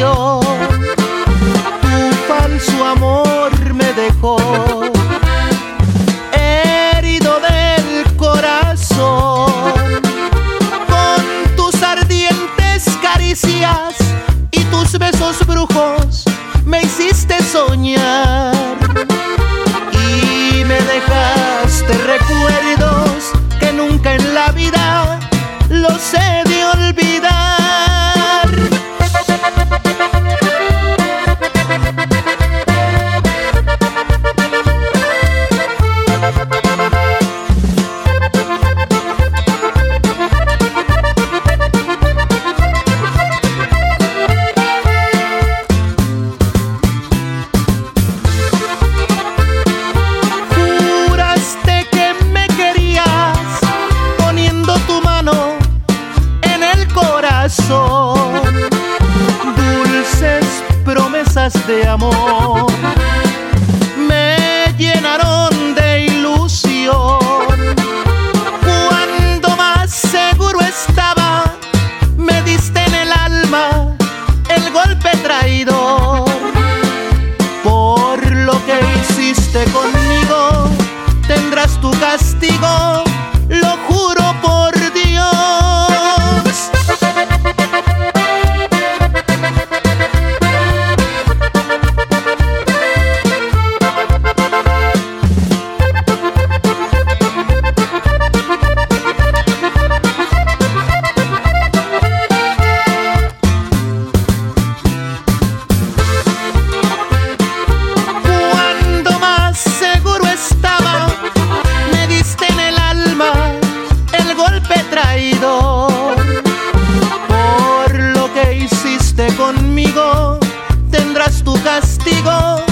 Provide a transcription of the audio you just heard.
traición. Tu falso amor me dejó herido del corazón. Con tus ardientes caricias y tus besos brujos me hiciste soñar y me dejaste recuerdos que nunca en la vida los he de olvidar. Dulces promesas de amor me llenaron de ilusión. Cuando más seguro estaba, me diste en el alma el golpe traidor. Por lo que hiciste conmigo, tendrás tu castigo, lo juro por Dios. Por lo que hiciste conmigo, tendrás tu castigo,